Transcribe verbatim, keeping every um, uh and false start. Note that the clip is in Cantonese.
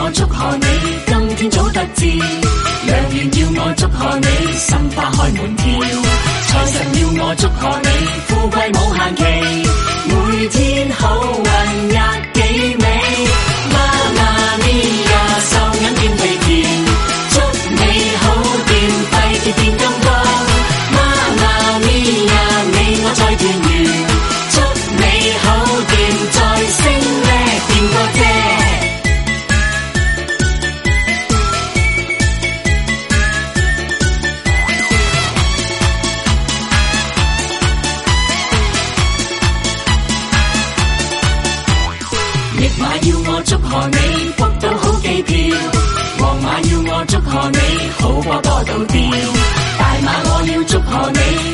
我祝賀你，今天早得志。良緣要我祝賀你，心花開滿天。財神要我祝賀你，富貴無限期。每天好運日幾美，媽媽咪呀，收銀變肥甜。祝你好掂，快啲變金剛。媽媽咪呀，你我再團圓。祝你好掂，再升叻變個姐。驛馬要我祝賀你，卜到好機票。黃馬要我祝賀你，好過多到掉。大馬我要祝賀你。